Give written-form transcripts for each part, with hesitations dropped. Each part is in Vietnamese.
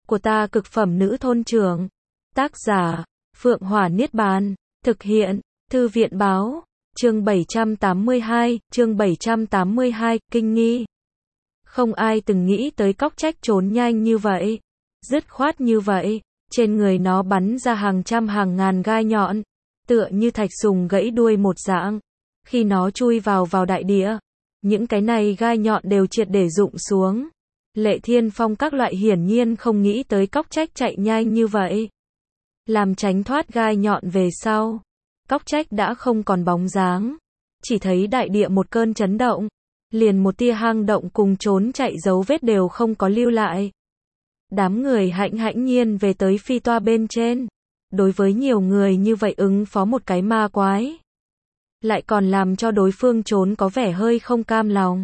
của ta cực phẩm nữ thôn trưởng. Tác giả, Phượng Hỏa Niết Bàn. Thực hiện, Thư viện Báo. Chương 782, kinh nghi. Không ai từng nghĩ tới cóc trách trốn nhanh như vậy, dứt khoát như vậy, trên người nó bắn ra hàng trăm hàng ngàn gai nhọn, tựa như thạch sùng gãy đuôi một dạng. Khi nó chui vào đại địa, những cái này gai nhọn đều triệt để rụng xuống. Lệ Thiên Phong các loại hiển nhiên không nghĩ tới cóc trách chạy nhanh như vậy. Làm tránh thoát gai nhọn về sau, cóc trách đã không còn bóng dáng, chỉ thấy đại địa một cơn chấn động, liền một tia hang động cùng trốn chạy dấu vết đều không có lưu lại. Đám người hãnh nhiên về tới phi toa bên trên. Đối với nhiều người như vậy ứng phó một cái ma quái, lại còn làm cho đối phương trốn có vẻ hơi không cam lòng.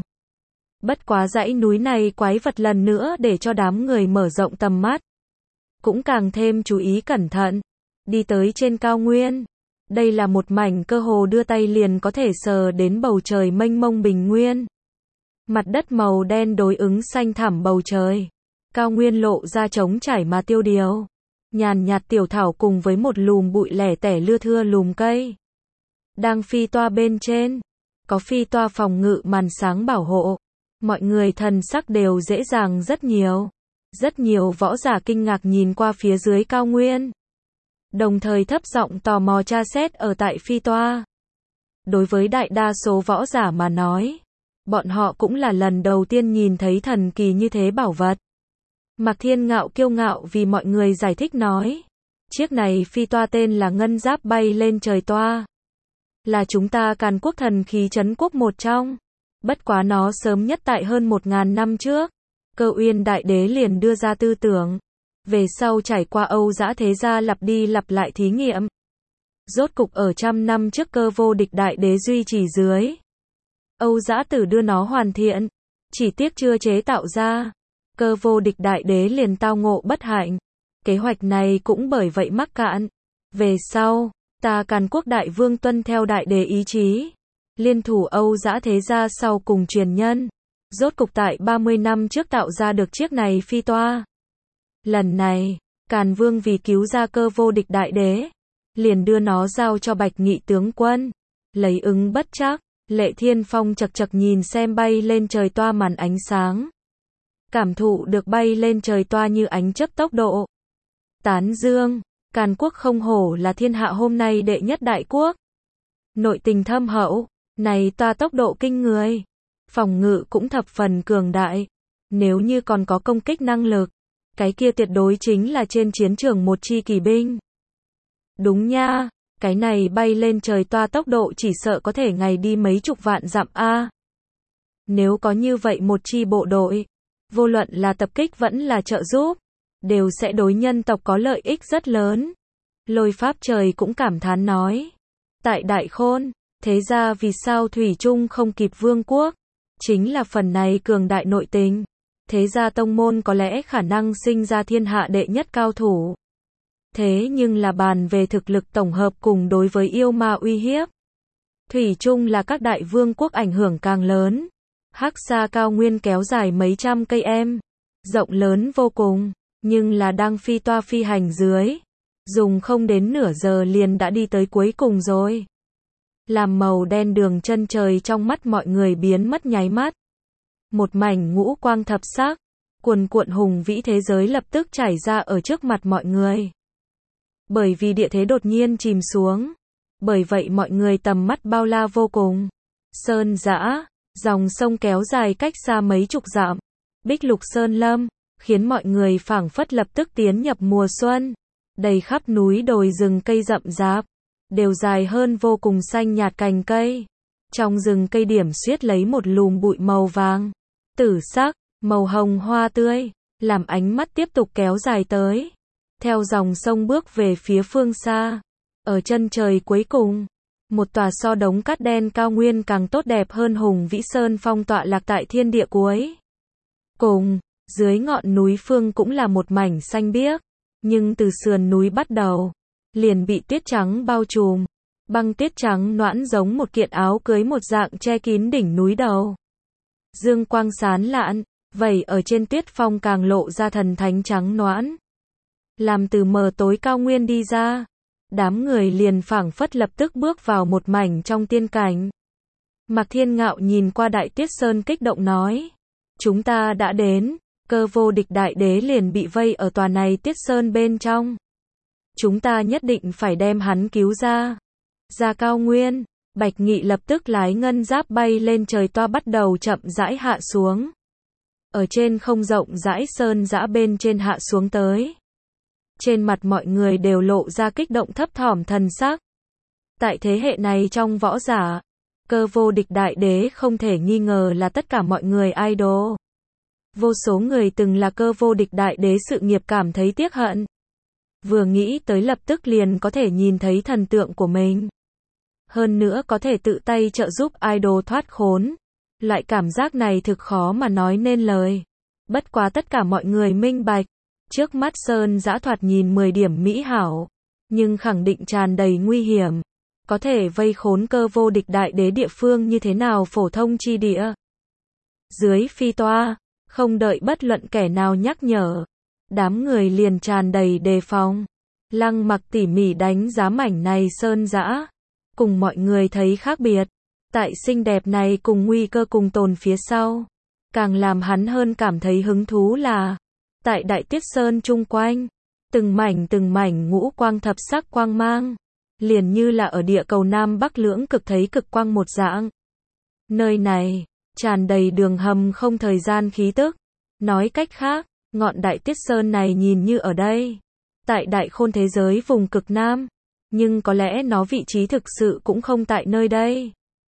Bất quá dãy núi này quái vật lần nữa để cho đám người mở rộng tầm mắt, cũng càng thêm chú ý cẩn thận. Đi tới trên cao nguyên, đây là một mảnh cơ hồ đưa tay liền có thể sờ đến bầu trời mênh mông bình nguyên. Mặt đất màu đen đối ứng xanh thẳm bầu trời, cao nguyên lộ ra trống trải mà tiêu điều. Nhàn nhạt tiểu thảo cùng với một lùm bụi lẻ tẻ lưa thưa lùm cây. Đang phi toa bên trên, có phi toa phòng ngự màn sáng bảo hộ. Mọi người thần sắc đều dễ dàng rất nhiều. Rất nhiều võ giả kinh ngạc nhìn qua phía dưới cao nguyên, đồng thời thấp giọng tò mò tra xét ở tại phi toa. Đối với đại đa số võ giả mà nói, bọn họ cũng là lần đầu tiên nhìn thấy thần kỳ như thế bảo vật. Mạc Thiên Ngạo kiêu ngạo vì mọi người giải thích nói, chiếc này phi toa tên là Ngân Giáp bay lên trời toa, là chúng ta Càn Quốc thần khí trấn quốc một trong. Bất quá nó sớm nhất tại hơn 1000 năm trước, Cơ Uyên Đại Đế liền đưa ra tư tưởng, về sau trải qua Âu Dã thế gia lặp đi lặp lại thí nghiệm, rốt cục ở 100 năm trước Cơ Vô Địch Đại Đế duy trì dưới, Âu Dã Tử đưa nó hoàn thiện, chỉ tiếc chưa chế tạo ra. Cơ Vô Địch Đại Đế liền tao ngộ bất hạnh, kế hoạch này cũng bởi vậy mắc cạn. Về sau, ta Càn Quốc Đại Vương tuân theo Đại Đế ý chí, liên thủ Âu Dã thế gia sau cùng truyền nhân, rốt cục tại 30 năm trước tạo ra được chiếc này phi toa. Lần này, Càn Vương vì cứu ra Cơ Vô Địch Đại Đế, liền đưa nó giao cho Bạch Nghị tướng quân, lấy ứng bất trắc. Lệ Thiên Phong chật chật nhìn xem bay lên trời toa màn ánh sáng, cảm thụ được bay lên trời toa như ánh chớp tốc độ. Tán dương, Càn Quốc không hổ là thiên hạ hôm nay đệ nhất đại quốc. Nội tình thâm hậu, này toa tốc độ kinh người, phòng ngự cũng thập phần cường đại. Nếu như còn có công kích năng lực, cái kia tuyệt đối chính là trên chiến trường một chi kỳ binh. Đúng nha, cái này bay lên trời toa tốc độ chỉ sợ có thể ngày đi mấy chục vạn dặm a. Nếu có như vậy một chi bộ đội, vô luận là tập kích vẫn là trợ giúp, đều sẽ đối nhân tộc có lợi ích rất lớn. Lôi Pháp Trời cũng cảm thán nói, tại Đại Khôn, thế ra vì sao thủy chung không kịp vương quốc, chính là phần này cường đại nội tình. Thế ra tông môn có lẽ khả năng sinh ra thiên hạ đệ nhất cao thủ. Thế nhưng là bàn về thực lực tổng hợp cùng đối với yêu ma uy hiếp, thủy chung là các đại vương quốc ảnh hưởng càng lớn. Hắc Sa cao nguyên kéo dài mấy trăm cây em, rộng lớn vô cùng, nhưng là đang phi toa phi hành dưới, dùng không đến nửa giờ liền đã đi tới cuối cùng rồi. Làm màu đen đường chân trời trong mắt mọi người biến mất nháy mắt. Một mảnh ngũ quang thập sắc, cuồn cuộn hùng vĩ thế giới lập tức trải ra ở trước mặt mọi người. Bởi vì địa thế đột nhiên chìm xuống, bởi vậy mọi người tầm mắt bao la vô cùng. Sơn dã, dòng sông kéo dài cách xa mấy chục dặm, bích lục sơn lâm, khiến mọi người phảng phất lập tức tiến nhập mùa xuân. Đầy khắp núi đồi rừng cây rậm rạp, đều dài hơn vô cùng xanh nhạt cành cây. Trong rừng cây điểm xuyết lấy một lùm bụi màu vàng, tử sắc, màu hồng hoa tươi, làm ánh mắt tiếp tục kéo dài tới. Theo dòng sông bước về phía phương xa, ở chân trời cuối cùng, một tòa so đống cát đen cao nguyên càng tốt đẹp hơn hùng vĩ sơn phong tọa lạc tại thiên địa cuối cùng. Dưới ngọn núi phương cũng là một mảnh xanh biếc, nhưng từ sườn núi bắt đầu, liền bị tuyết trắng bao trùm. Băng tuyết trắng nõn giống một kiện áo cưới một dạng che kín đỉnh núi đầu. Dương quang sáng lạn, vẩy ở trên tuyết phong càng lộ ra thần thánh trắng nõn. Làm từ mờ tối cao nguyên đi ra, đám người liền phảng phất lập tức bước vào một mảnh trong tiên cảnh. Mạc Thiên Ngạo nhìn qua Đại Tuyết Sơn kích động nói, chúng ta đã đến, Cơ Vô Địch Đại Đế liền bị vây ở tòa này Tuyết Sơn bên trong. Chúng ta nhất định phải đem hắn cứu ra. Ra cao nguyên, Bạch Nghị lập tức lái ngân giáp bay lên trời toa bắt đầu chậm rãi hạ xuống. Ở trên không rộng rãi sơn dã bên trên hạ xuống tới. Trên mặt mọi người đều lộ ra kích động thấp thỏm thần sắc. Tại thế hệ này trong võ giả, Cơ Vô Địch Đại Đế không thể nghi ngờ là tất cả mọi người idol. Vô số người từng là Cơ Vô Địch Đại Đế sự nghiệp cảm thấy tiếc hận. Vừa nghĩ tới lập tức liền có thể nhìn thấy thần tượng của mình. Hơn nữa có thể tự tay trợ giúp idol thoát khốn. Loại cảm giác này thực khó mà nói nên lời. Bất quá tất cả mọi người minh bạch. Trước mắt sơn dã thoạt nhìn 10 điểm mỹ hảo. Nhưng khẳng định tràn đầy nguy hiểm. Có thể vây khốn Cơ Vô Địch Đại Đế địa phương như thế nào phổ thông chi địa. Dưới phi toa, không đợi bất luận kẻ nào nhắc nhở. Đám người liền tràn đầy đề phòng. Lăng Mặc tỉ mỉ đánh giá mảnh này sơn dã. Cùng mọi người thấy khác biệt. Tại xinh đẹp này cùng nguy cơ cùng tồn phía sau. Càng làm hắn hơn cảm thấy hứng thú là tại Đại Tuyết Sơn chung quanh. Từng mảnh ngũ quang thập sắc quang mang. Liền như là ở địa cầu Nam Bắc lưỡng cực thấy cực quang một dạng. Nơi này, tràn đầy đường hầm không thời gian khí tức. Nói cách khác, ngọn Đại Tuyết Sơn này nhìn như ở đây. Tại đại khôn thế giới vùng cực Nam. Nhưng có lẽ nó vị trí thực sự cũng không tại nơi đây.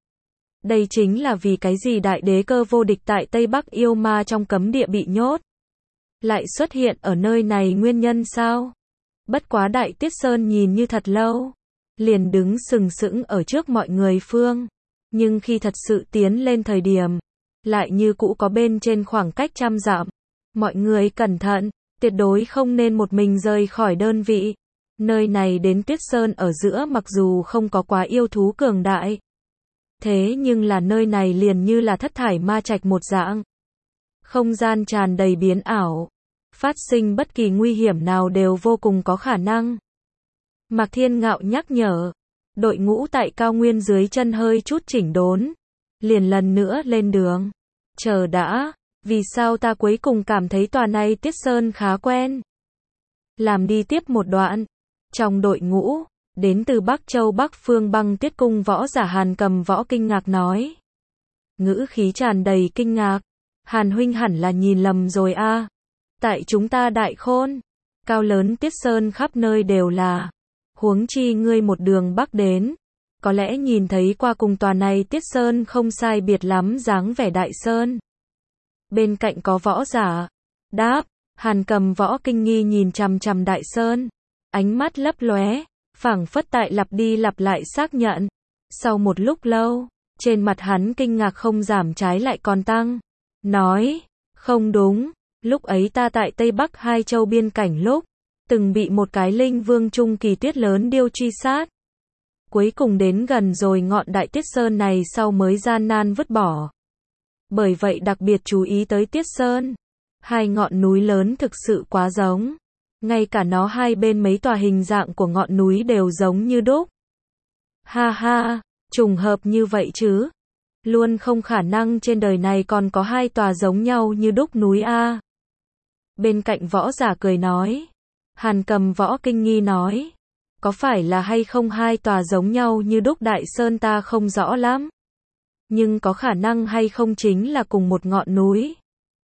Đây chính là vì cái gì Đại Đế Cơ Vô Địch tại Tây Bắc yêu ma trong cấm địa bị nhốt. Lại xuất hiện ở nơi này nguyên nhân sao? Bất quá Đại Tuyết Sơn nhìn như thật lâu. Liền đứng sừng sững ở trước mọi người phương. Nhưng khi thật sự tiến lên thời điểm. Lại như cũ có bên trên khoảng cách 100 dặm. Mọi người cẩn thận. Tuyệt đối không nên một mình rời khỏi đơn vị. Nơi này đến Tuyết Sơn ở giữa mặc dù không có quá yêu thú cường đại. Thế nhưng là nơi này liền như là thất thải ma trạch một dạng. Không gian tràn đầy biến ảo. Phát sinh bất kỳ nguy hiểm nào đều vô cùng có khả năng. Mạc Thiên Ngạo nhắc nhở. Đội ngũ tại cao nguyên dưới chân hơi chút chỉnh đốn. Liền lần nữa lên đường. Chờ đã. Vì sao ta cuối cùng cảm thấy tòa này Tuyết Sơn khá quen. Làm đi tiếp một đoạn. Trong đội ngũ, đến từ Bắc Châu Bắc Phương Băng Tuyết Cung võ giả Hàn Cầm Võ kinh ngạc nói. Ngữ khí tràn đầy kinh ngạc. Hàn huynh hẳn là nhìn lầm rồi a. Tại chúng ta Đại Khôn, cao lớn Tuyết Sơn khắp nơi đều là. Huống chi ngươi một đường bắc đến. Có lẽ nhìn thấy qua cùng tòa này Tuyết Sơn không sai biệt lắm dáng vẻ Đại Sơn. Bên cạnh có võ giả. Đáp, Hàn Cầm Võ kinh nghi nhìn chằm chằm Đại Sơn. Ánh mắt lấp lóe, phảng phất tại lặp đi lặp lại xác nhận. Sau một lúc lâu, trên mặt hắn kinh ngạc không giảm trái lại còn tăng. Nói, không đúng, lúc ấy ta tại Tây Bắc Hai Châu biên cảnh lúc, từng bị một cái linh vương trung kỳ tuyết lớn điêu truy sát. Cuối cùng đến gần rồi ngọn Đại Tuyết Sơn này sau mới gian nan vứt bỏ. Bởi vậy đặc biệt chú ý tới Tuyết Sơn. Hai ngọn núi lớn thực sự quá giống. Ngay cả nó hai bên mấy tòa hình dạng của ngọn núi đều giống như đúc. Ha ha, trùng hợp như vậy chứ. Luôn không khả năng trên đời này còn có hai tòa giống nhau như đúc núi a. Bên cạnh võ giả cười nói. Hàn Cầm Võ kinh nghi nói. Có phải là hay không hai tòa giống nhau như đúc Đại Sơn ta không rõ lắm. Nhưng có khả năng hay không chính là cùng một ngọn núi.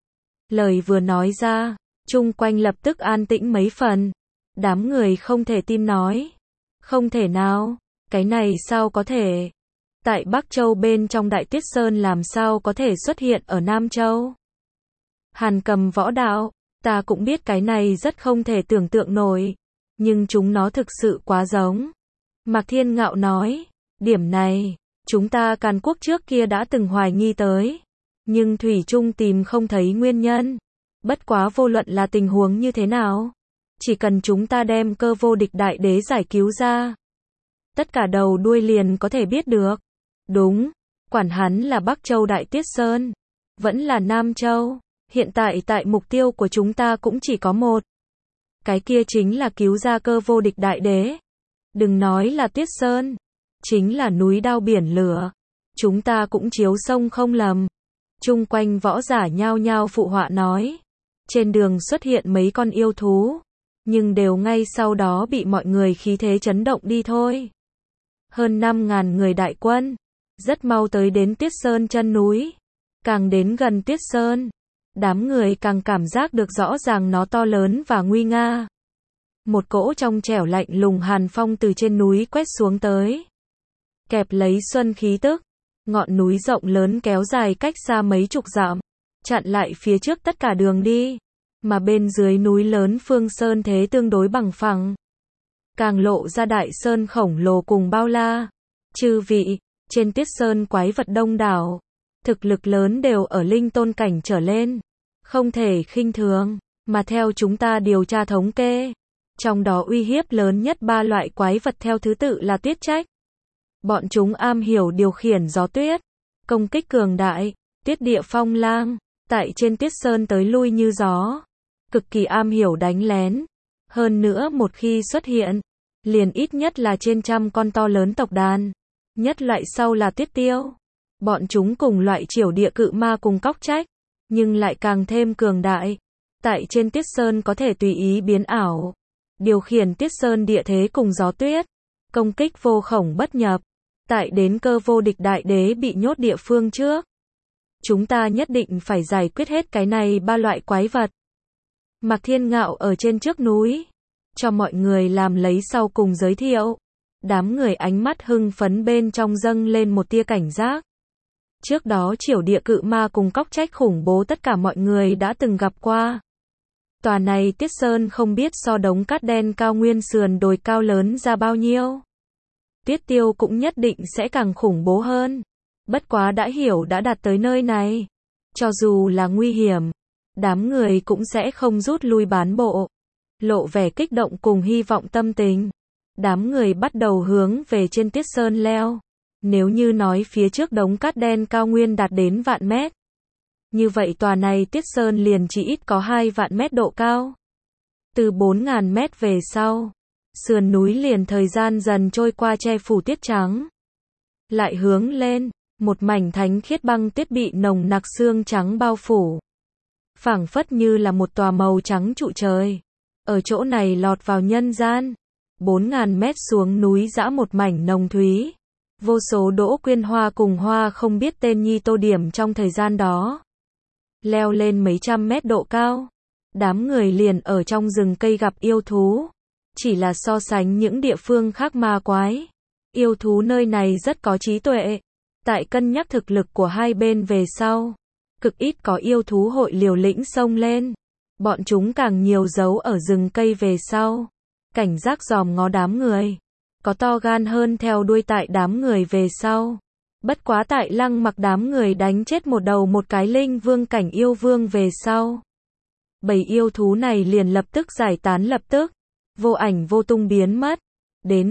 Lời vừa nói ra. Chung quanh lập tức an tĩnh mấy phần. Đám người không thể tin nói. Không thể nào, cái này sao có thể? Tại Bắc Châu bên trong Đại Tuyết Sơn làm sao có thể xuất hiện ở Nam Châu? Hàn Cầm Võ đạo, ta cũng biết cái này rất không thể tưởng tượng nổi. Nhưng chúng nó thực sự quá giống. Mạc Thiên Ngạo nói, điểm này, chúng ta Càn Quốc trước kia đã từng hoài nghi tới. Nhưng thủy chung tìm không thấy nguyên nhân. Bất quá vô luận là tình huống như thế nào. Chỉ cần chúng ta đem Cơ Vô Địch Đại Đế giải cứu ra. Tất cả đầu đuôi liền có thể biết được. Đúng, quản hắn là Bắc Châu Đại Tuyết Sơn. Vẫn là Nam Châu. Hiện tại mục tiêu của chúng ta cũng chỉ có một. Cái kia chính là cứu ra cơ vô địch đại đế. Đừng nói là Tuyết Sơn, chính là núi đao biển lửa, chúng ta cũng chiếu sông không lầm. Chung quanh võ giả nhao nhao phụ họa nói. Trên đường xuất hiện mấy con yêu thú, nhưng đều ngay sau đó bị mọi người khí thế chấn động đi thôi. Hơn 5.000 người đại quân, rất mau tới đến Tuyết Sơn chân núi. Càng đến gần Tuyết Sơn, đám người càng cảm giác được rõ ràng nó to lớn và nguy nga. Một cỗ trong trẻo lạnh lùng hàn phong từ trên núi quét xuống tới. Kẹp lấy xuân khí tức, ngọn núi rộng lớn kéo dài cách xa mấy chục dặm, chặn lại phía trước tất cả đường đi. Mà bên dưới núi lớn Phương Sơn thế tương đối bằng phẳng, càng lộ ra đại sơn khổng lồ cùng bao la. Chư vị, trên Tuyết Sơn quái vật đông đảo, thực lực lớn đều ở linh tôn cảnh trở lên, không thể khinh thường. Mà theo chúng ta điều tra thống kê, trong đó uy hiếp lớn nhất 3 loại quái vật theo thứ tự là tuyết trách. Bọn chúng am hiểu điều khiển gió tuyết, công kích cường đại, tuyết địa phong lang, tại trên Tuyết Sơn tới lui như gió, cực kỳ am hiểu đánh lén. Hơn nữa một khi xuất hiện, liền ít nhất là trên trăm con to lớn tộc đàn. Nhất loại sau là tuyết tiêu. Bọn chúng cùng loại triều địa cự ma cùng cóc trách, nhưng lại càng thêm cường đại. Tại trên Tuyết Sơn có thể tùy ý biến ảo, điều khiển Tuyết Sơn địa thế cùng gió tuyết, công kích vô khổng bất nhập. Tại đến cơ vô địch đại đế bị nhốt địa phương trước, chúng ta nhất định phải giải quyết hết cái này 3 loại quái vật. Mạc Thiên Ngạo ở trên trước núi, cho mọi người làm lấy sau cùng giới thiệu. Đám người ánh mắt hưng phấn bên trong dâng lên một tia cảnh giác. Trước đó triều địa cự ma cùng cóc trách khủng bố tất cả mọi người đã từng gặp qua. Tòa này Tuyết Sơn không biết so đống cát đen cao nguyên sườn đồi cao lớn ra bao nhiêu. Tuyết tiêu cũng nhất định sẽ càng khủng bố hơn. Bất quá đã hiểu đã đạt tới nơi này, cho dù là nguy hiểm, đám người cũng sẽ không rút lui bán bộ. Lộ vẻ kích động cùng hy vọng tâm tình. Đám người bắt đầu hướng về trên Tuyết Sơn leo. Nếu như nói phía trước đống cát đen cao nguyên đạt đến vạn mét, như vậy tòa này Tuyết Sơn liền chỉ ít có 2 vạn mét độ cao. Từ 4.000 mét về sau, sườn núi liền thời gian dần trôi qua che phủ tuyết trắng. Lại hướng lên, một mảnh thánh khiết băng tuyết bị nồng nặc sương trắng bao phủ. Phảng phất như là một tòa màu trắng trụ trời. Ở chỗ này lọt vào nhân gian. 4.000 mét xuống núi dã một mảnh nồng thúy. Vô số đỗ quyên hoa cùng hoa không biết tên nhi tô điểm trong thời gian đó. Leo lên mấy trăm mét độ cao, đám người liền ở trong rừng cây gặp yêu thú. Chỉ là so sánh những địa phương khác ma quái, yêu thú nơi này rất có trí tuệ. Tại cân nhắc thực lực của hai bên về sau, cực ít có yêu thú hội liều lĩnh xông lên. Bọn chúng càng nhiều giấu ở rừng cây về sau, cảnh giác dòm ngó đám người. Có to gan hơn theo đuôi tại đám người về sau. Bất quá tại Lăng Mặc đám người đánh chết một đầu một cái linh vương cảnh yêu vương về sau, bầy yêu thú này liền lập tức giải tán, lập tức vô ảnh vô tung biến mất. Đến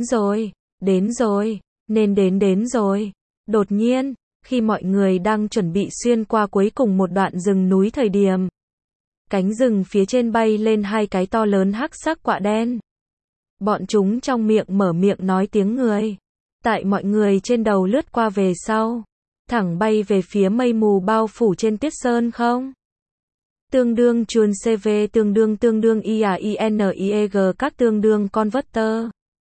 rồi, nên đến rồi. Đột nhiên, khi mọi người đang chuẩn bị xuyên qua cuối cùng một đoạn rừng núi thời điểm, cánh rừng phía trên bay lên 2 cái to lớn hắc sắc quạ đen. Bọn chúng trong miệng mở miệng nói tiếng người. Tại mọi người trên đầu lướt qua về sau, thẳng bay về phía mây mù bao phủ trên Tuyết Sơn không. Tương đương chuồn CV tương đương IAINIEG các tương đương converter.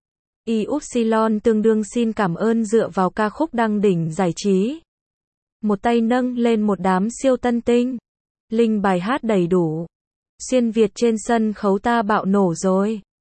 Y-upsilon tương đương xin cảm ơn dựa vào ca khúc đăng đỉnh giải trí. Một tay nâng lên một đám siêu tân tinh. Linh bài hát đầy đủ. Xuyên Việt trên sân khấu ta bạo nổ rồi.